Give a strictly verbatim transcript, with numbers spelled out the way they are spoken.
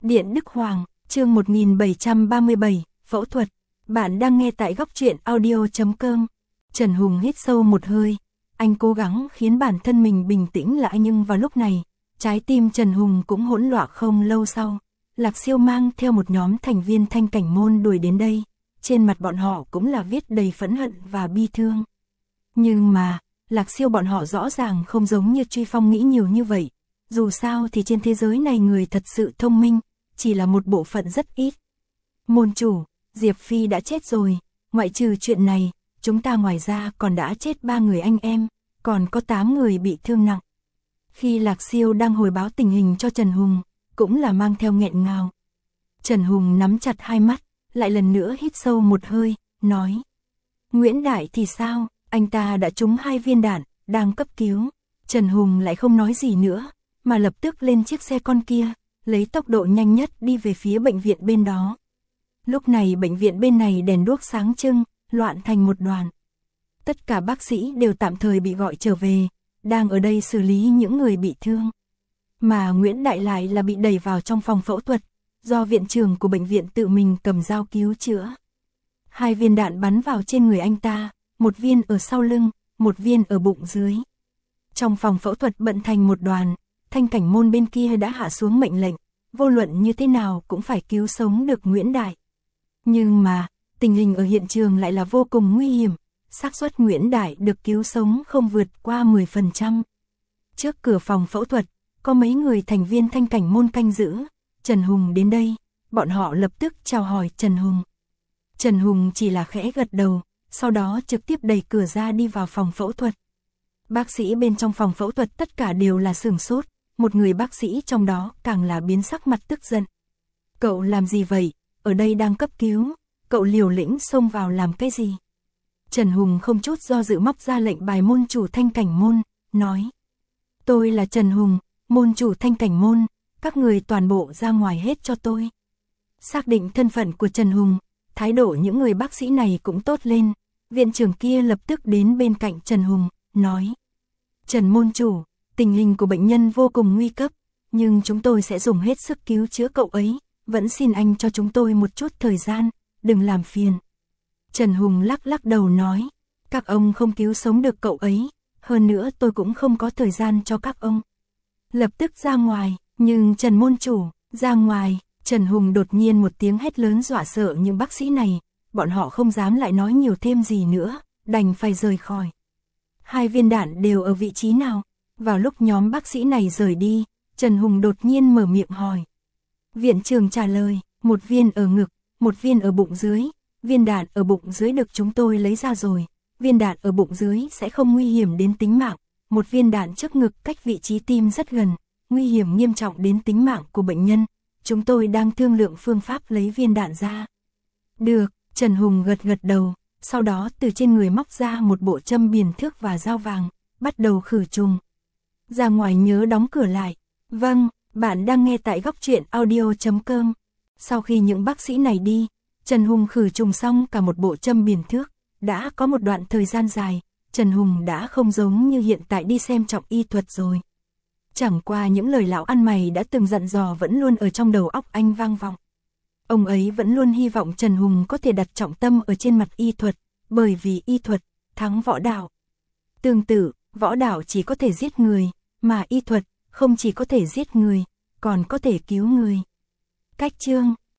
Điện Đức Hoàng, chương một nghìn bảy trăm ba mươi bảy, phẫu thuật. Bạn đang nghe tại góc truyện audio chấm com. Trần Hùng hít sâu một hơi, anh cố gắng khiến bản thân mình bình tĩnh lại, nhưng vào lúc này, trái tim Trần Hùng cũng hỗn loạn. Không lâu sau, Lạc Siêu mang theo một nhóm thành viên Thanh Cảnh Môn đuổi đến đây, trên mặt bọn họ cũng là viết đầy phẫn hận và bi thương. Nhưng mà, Lạc Siêu bọn họ rõ ràng không giống như Truy Phong nghĩ nhiều như vậy, dù sao thì trên thế giới này người thật sự thông minh, chỉ là một bộ phận rất ít. Môn chủ, Diệp Phi đã chết rồi, ngoại trừ chuyện này, chúng ta ngoài ra còn đã chết ba người anh em, còn có tám người bị thương nặng. Khi Lạc Siêu đang hồi báo tình hình cho Trần Hùng, cũng là mang theo nghẹn ngào. Trần Hùng nắm chặt hai mắt, lại lần nữa hít sâu một hơi, nói. Nguyễn Đại thì sao, anh ta đã trúng hai viên đạn, đang cấp cứu. Trần Hùng lại không nói gì nữa, mà lập tức lên chiếc xe con kia, lấy tốc độ nhanh nhất đi về phía bệnh viện bên đó. Lúc này bệnh viện bên này đèn đuốc sáng trưng, loạn thành một đoàn. Tất cả bác sĩ đều tạm thời bị gọi trở về, đang ở đây xử lý những người bị thương. Mà Nguyễn Đại lại là bị đẩy vào trong phòng phẫu thuật, do viện trưởng của bệnh viện tự mình cầm dao cứu chữa. Hai viên đạn bắn vào trên người anh ta, một viên ở sau lưng, một viên ở bụng dưới. Trong phòng phẫu thuật bận thành một đoàn, Thanh Cảnh Môn bên kia đã hạ xuống mệnh lệnh, vô luận như thế nào cũng phải cứu sống được Nguyễn Đại. Nhưng mà, tình hình ở hiện trường lại là vô cùng nguy hiểm, xác suất Nguyễn Đại được cứu sống không vượt qua mười phần trăm. Trước cửa phòng phẫu thuật, có mấy người thành viên Thanh Cảnh Môn canh giữ. Trần Hùng đến đây, bọn họ lập tức chào hỏi Trần Hùng. Trần Hùng chỉ là khẽ gật đầu, sau đó trực tiếp đẩy cửa ra đi vào phòng phẫu thuật. Bác sĩ bên trong phòng phẫu thuật tất cả đều là sửng sốt, một người bác sĩ trong đó càng là biến sắc mặt tức giận. Cậu làm gì vậy, ở đây đang cấp cứu, cậu liều lĩnh xông vào làm cái gì? Trần Hùng không chút do dự móc ra lệnh bài môn chủ Thanh Cảnh Môn, nói. Tôi là Trần Hùng, môn chủ Thanh Cảnh Môn, các người toàn bộ ra ngoài hết cho tôi. Xác định thân phận của Trần Hùng, thái độ những người bác sĩ này cũng tốt lên, viện trưởng kia lập tức đến bên cạnh Trần Hùng, nói. Trần môn chủ, tình hình của bệnh nhân vô cùng nguy cấp, nhưng chúng tôi sẽ dùng hết sức cứu chữa cậu ấy, vẫn xin anh cho chúng tôi một chút thời gian, đừng làm phiền. Trần Hùng lắc lắc đầu nói, các ông không cứu sống được cậu ấy, hơn nữa tôi cũng không có thời gian cho các ông. Lập tức ra ngoài, nhưng Trần môn chủ, ra ngoài, Trần Hùng đột nhiên một tiếng hét lớn dọa sợ những bác sĩ này, bọn họ không dám lại nói nhiều thêm gì nữa, đành phải rời khỏi. Hai viên đạn đều ở vị trí nào? Vào lúc nhóm bác sĩ này rời đi, Trần Hùng đột nhiên mở miệng hỏi. Viện trưởng trả lời, một viên ở ngực, một viên ở bụng dưới, viên đạn ở bụng dưới được chúng tôi lấy ra rồi, viên đạn ở bụng dưới sẽ không nguy hiểm đến tính mạng, một viên đạn trước ngực cách vị trí tim rất gần, nguy hiểm nghiêm trọng đến tính mạng của bệnh nhân, chúng tôi đang thương lượng phương pháp lấy viên đạn ra. Được, Trần Hùng gật gật đầu, sau đó từ trên người móc ra một bộ châm biền thước và dao vàng, bắt đầu khử trùng. Ra ngoài nhớ đóng cửa lại. Vâng, bạn đang nghe tại góc truyện audio chấm com. Sau khi những bác sĩ này đi, Trần Hùng khử trùng xong cả một bộ châm biền thước, đã có một đoạn thời gian dài, Trần Hùng đã không giống như hiện tại đi xem trọng y thuật rồi. Chẳng qua những lời lão ăn mày đã từng dặn dò vẫn luôn ở trong đầu óc anh vang vọng. Ông ấy vẫn luôn hy vọng Trần Hùng có thể đặt trọng tâm ở trên mặt y thuật, bởi vì y thuật thắng võ đạo. Tương tự, võ đạo chỉ có thể giết người, mà y thuật không chỉ có thể giết người, còn có thể cứu người. Cách chương